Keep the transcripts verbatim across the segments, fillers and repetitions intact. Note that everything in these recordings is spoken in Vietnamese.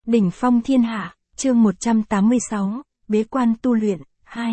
Đỉnh phong thiên hạ, chương một trăm tám mươi sáu, bế quan tu luyện, hai.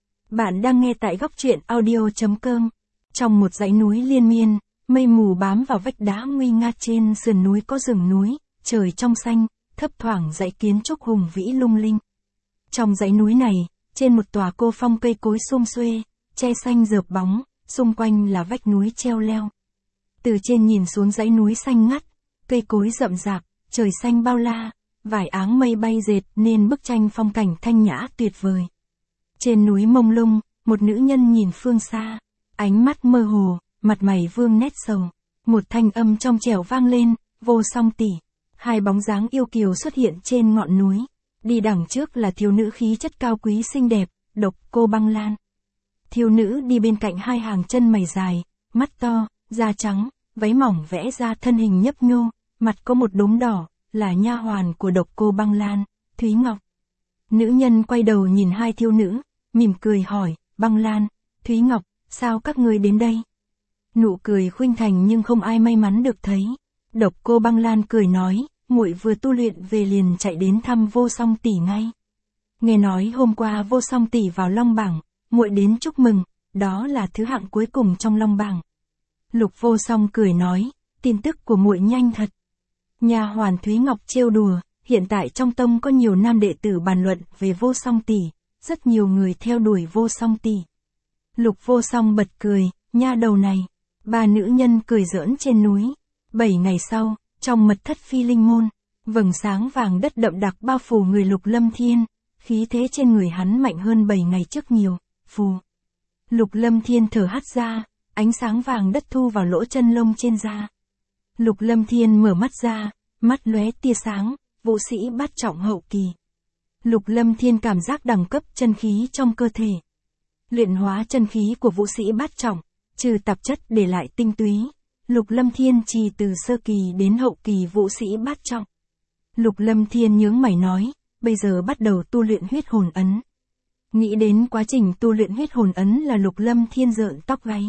Bạn đang nghe tại góc truyện audio.com. Trong một dãy núi liên miên, mây mù bám vào vách đá nguy nga trên sườn núi có rừng núi, trời trong xanh, thấp thoảng dãy kiến trúc hùng vĩ lung linh. Trong dãy núi này, trên một tòa cô phong cây cối sum xuê, che xanh rợp bóng, xung quanh là vách núi treo leo. Từ trên nhìn xuống dãy núi xanh ngắt, cây cối rậm rạp, trời xanh bao la, vài áng mây bay dệt nên bức tranh phong cảnh thanh nhã tuyệt vời. Trên núi mông lung, một nữ nhân nhìn phương xa, ánh mắt mơ hồ, mặt mày vương nét sầu. Một thanh âm trong trẻo vang lên, Vô Song tỷ. Hai bóng dáng yêu kiều xuất hiện trên ngọn núi. Đi đằng trước là thiếu nữ khí chất cao quý xinh đẹp, Độc Cô Băng Lan. Thiếu nữ đi bên cạnh hai hàng chân mày dài, mắt to, da trắng, váy mỏng vẽ ra thân hình nhấp nhô, mặt có một đốm đỏ, là nha hoàn của Độc Cô Băng Lan, Thúy Ngọc. Nữ nhân quay đầu nhìn hai thiếu nữ, mỉm cười hỏi, Băng Lan, Thúy Ngọc, sao các ngươi đến đây? Nụ cười khuynh thành nhưng không ai may mắn được thấy. Độc Cô Băng Lan cười nói, muội vừa tu luyện về liền chạy đến thăm Vô Song tỷ ngay. Nghe nói hôm qua Vô Song tỷ vào Long bảng, muội đến chúc mừng, đó là thứ hạng cuối cùng trong Long bảng. Lục Vô Song cười nói, tin tức của muội nhanh thật. Nha hoàn Thúy Ngọc trêu đùa, hiện tại trong tông có nhiều nam đệ tử bàn luận về Vô Song tỷ, rất nhiều người theo đuổi Vô Song tỷ. Lục Vô Song bật cười, nha đầu này. Ba nữ nhân cười giỡn trên núi. Bảy ngày sau, trong mật thất Phi Linh môn, vầng sáng vàng đất đậm đặc bao phủ người Lục Lâm Thiên, khí thế trên người hắn mạnh hơn bảy ngày trước nhiều. Phù. Lục Lâm Thiên thở hắt ra, ánh sáng vàng đất thu vào lỗ chân lông trên da. Lục Lâm Thiên mở mắt ra, mắt lóe tia sáng, vũ sĩ bát trọng hậu kỳ. Lục Lâm Thiên cảm giác đẳng cấp chân khí trong cơ thể. Luyện hóa chân khí của vũ sĩ bát trọng, trừ tạp chất để lại tinh túy. Lục Lâm Thiên trì từ sơ kỳ đến hậu kỳ vũ sĩ bát trọng. Lục Lâm Thiên nhướng mày nói, bây giờ bắt đầu tu luyện huyết hồn ấn. Nghĩ đến quá trình tu luyện huyết hồn ấn là Lục Lâm Thiên rợn tóc gáy.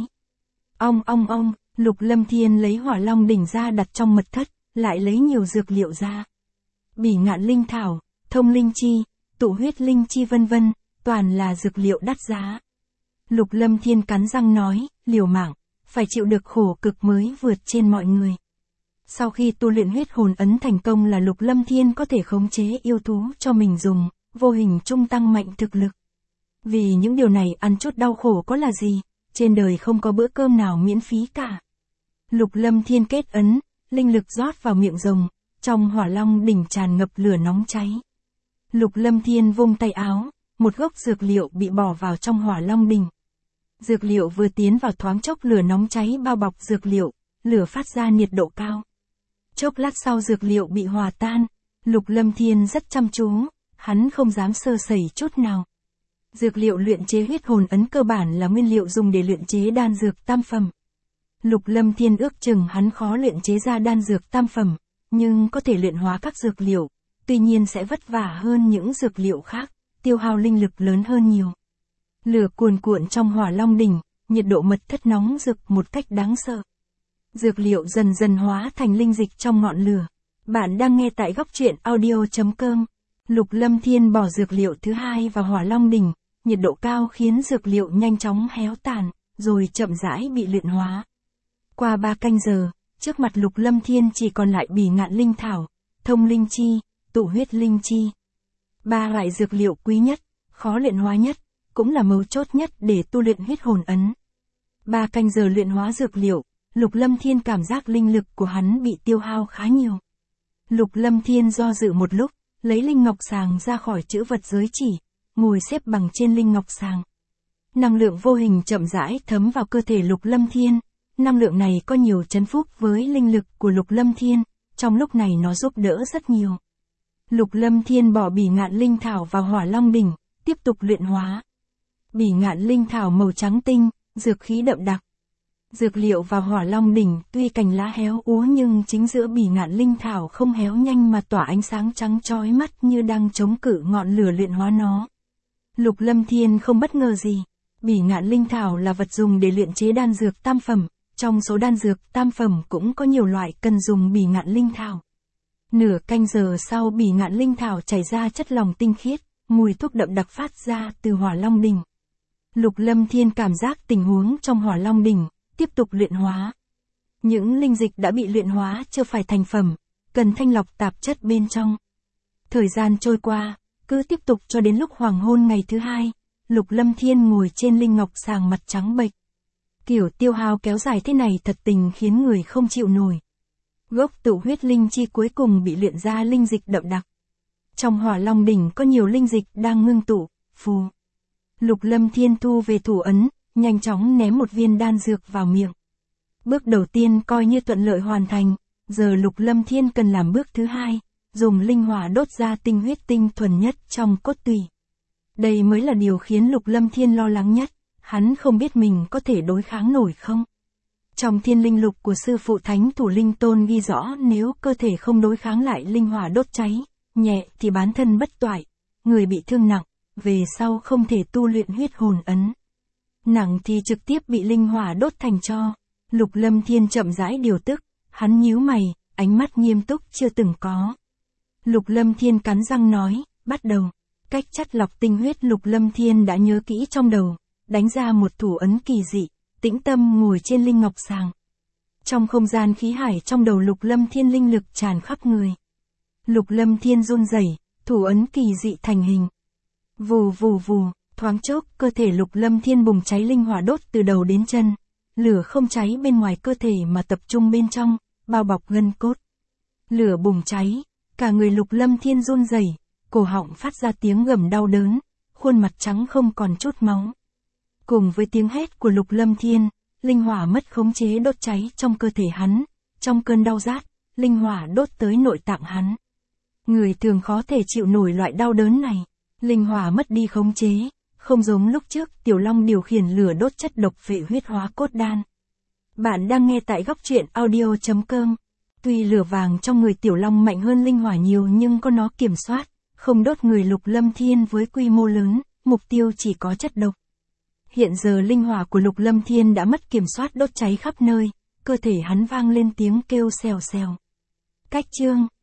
Ong ong ong, Lục Lâm Thiên lấy hỏa long đỉnh ra đặt trong mật thất, lại lấy nhiều dược liệu ra. Bỉ ngạn linh thảo, thông linh chi, tụ huyết linh chi vân vân, toàn là dược liệu đắt giá. Lục Lâm Thiên cắn răng nói, liều mạng, phải chịu được khổ cực mới vượt trên mọi người. Sau khi tu luyện huyết hồn ấn thành công là Lục Lâm Thiên có thể khống chế yêu thú cho mình dùng, vô hình trung tăng mạnh thực lực. Vì những điều này ăn chút đau khổ có là gì, trên đời không có bữa cơm nào miễn phí cả. Lục Lâm Thiên kết ấn, linh lực rót vào miệng rồng, trong hỏa long đỉnh tràn ngập lửa nóng cháy. Lục Lâm Thiên vung tay áo, một gốc dược liệu bị bỏ vào trong hỏa long đỉnh. Dược liệu vừa tiến vào thoáng chốc lửa nóng cháy bao bọc dược liệu, lửa phát ra nhiệt độ cao. Chốc lát sau dược liệu bị hòa tan, Lục Lâm Thiên rất chăm chú, hắn không dám sơ sẩy chút nào. Dược liệu luyện chế huyết hồn ấn cơ bản là nguyên liệu dùng để luyện chế đan dược tam phẩm. Lục Lâm Thiên ước chừng hắn khó luyện chế ra đan dược tam phẩm, nhưng có thể luyện hóa các dược liệu, tuy nhiên sẽ vất vả hơn những dược liệu khác, tiêu hao linh lực lớn hơn nhiều. Lửa cuồn cuộn trong hỏa long đỉnh, nhiệt độ mật thất nóng rực một cách đáng sợ. Dược liệu dần dần hóa thành linh dịch trong ngọn lửa. Bạn đang nghe tại góc truyện audio.com. Lục Lâm Thiên bỏ dược liệu thứ hai vào hỏa long đỉnh, nhiệt độ cao khiến dược liệu nhanh chóng héo tàn, rồi chậm rãi bị luyện hóa. Qua ba canh giờ, trước mặt Lục Lâm Thiên chỉ còn lại bỉ ngạn linh thảo, thông linh chi, tụ huyết linh chi. Ba loại dược liệu quý nhất, khó luyện hóa nhất, cũng là mấu chốt nhất để tu luyện huyết hồn ấn. Ba canh giờ luyện hóa dược liệu, Lục Lâm Thiên cảm giác linh lực của hắn bị tiêu hao khá nhiều. Lục Lâm Thiên do dự một lúc, lấy linh ngọc sàng ra khỏi chữ vật giới chỉ, ngồi xếp bằng trên linh ngọc sàng. Năng lượng vô hình chậm rãi thấm vào cơ thể Lục Lâm Thiên, năng lượng này có nhiều chấn phúc với linh lực của Lục Lâm Thiên, trong lúc này nó giúp đỡ rất nhiều. Lục Lâm Thiên bỏ bỉ ngạn linh thảo vào hỏa long đỉnh, tiếp tục luyện hóa. Bỉ ngạn linh thảo màu trắng tinh, dược khí đậm đặc. Dược liệu vào hỏa long đỉnh tuy cành lá héo úa nhưng chính giữa bỉ ngạn linh thảo không héo nhanh mà tỏa ánh sáng trắng chói mắt như đang chống cự ngọn lửa luyện hóa nó. Lục Lâm Thiên không bất ngờ gì. Bỉ ngạn linh thảo là vật dùng để luyện chế đan dược tam phẩm, trong số đan dược tam phẩm cũng có nhiều loại cần dùng bỉ ngạn linh thảo. Nửa canh giờ sau bỉ ngạn linh thảo chảy ra chất lỏng tinh khiết, mùi thuốc đậm đặc phát ra từ Hỏa Long đỉnh. Lục Lâm Thiên cảm giác tình huống trong Hỏa Long đỉnh, tiếp tục luyện hóa. Những linh dịch đã bị luyện hóa chưa phải thành phẩm, cần thanh lọc tạp chất bên trong. Thời gian trôi qua, cứ tiếp tục cho đến lúc hoàng hôn ngày thứ hai, Lục Lâm Thiên ngồi trên linh ngọc sàng mặt trắng bệch. Kiểu tiêu hao kéo dài thế này thật tình khiến người không chịu nổi. Gốc tụ huyết linh chi cuối cùng bị luyện ra linh dịch đậm đặc. Trong Hỏa Long đỉnh có nhiều linh dịch đang ngưng tụ, phù. Lục Lâm Thiên thu về thủ ấn, nhanh chóng ném một viên đan dược vào miệng. Bước đầu tiên coi như thuận lợi hoàn thành, giờ Lục Lâm Thiên cần làm bước thứ hai, dùng linh hỏa đốt ra tinh huyết tinh thuần nhất trong cốt tủy. Đây mới là điều khiến Lục Lâm Thiên lo lắng nhất, hắn không biết mình có thể đối kháng nổi không. Trong thiên linh lục của sư phụ Thánh Thủ Linh Tôn ghi rõ nếu cơ thể không đối kháng lại linh hỏa đốt cháy, nhẹ thì bán thân bất toại, người bị thương nặng, về sau không thể tu luyện huyết hồn ấn. Nặng thì trực tiếp bị linh hỏa đốt thành tro. Lục Lâm Thiên chậm rãi điều tức, hắn nhíu mày, ánh mắt nghiêm túc chưa từng có. Lục Lâm Thiên cắn răng nói, bắt đầu. Cách chắt lọc tinh huyết Lục Lâm Thiên đã nhớ kỹ trong đầu, đánh ra một thủ ấn kỳ dị, tĩnh tâm ngồi trên linh ngọc sàng. Trong không gian khí hải trong đầu Lục Lâm Thiên linh lực tràn khắp người. Lục Lâm Thiên run rẩy, thủ ấn kỳ dị thành hình. Vù vù vù, thoáng chốc cơ thể Lục Lâm Thiên bùng cháy linh hỏa đốt từ đầu đến chân. Lửa không cháy bên ngoài cơ thể mà tập trung bên trong, bao bọc gân cốt. Lửa bùng cháy, cả người Lục Lâm Thiên run rẩy, cổ họng phát ra tiếng gầm đau đớn, khuôn mặt trắng không còn chút máu. Cùng với tiếng hét của Lục Lâm Thiên, linh hỏa mất khống chế đốt cháy trong cơ thể hắn, trong cơn đau rát, linh hỏa đốt tới nội tạng hắn. Người thường khó thể chịu nổi loại đau đớn này, linh hỏa mất đi khống chế, không giống lúc trước Tiểu Long điều khiển lửa đốt chất độc phệ huyết hóa cốt đan. Bạn đang nghe tại góc truyện audio chấm com. Tuy lửa vàng trong người Tiểu Long mạnh hơn linh hỏa nhiều nhưng có nó kiểm soát, không đốt người Lục Lâm Thiên với quy mô lớn, mục tiêu chỉ có chất độc. Hiện giờ linh hỏa của Lục Lâm Thiên đã mất kiểm soát đốt cháy khắp nơi, cơ thể hắn vang lên tiếng kêu xèo xèo. Cách chương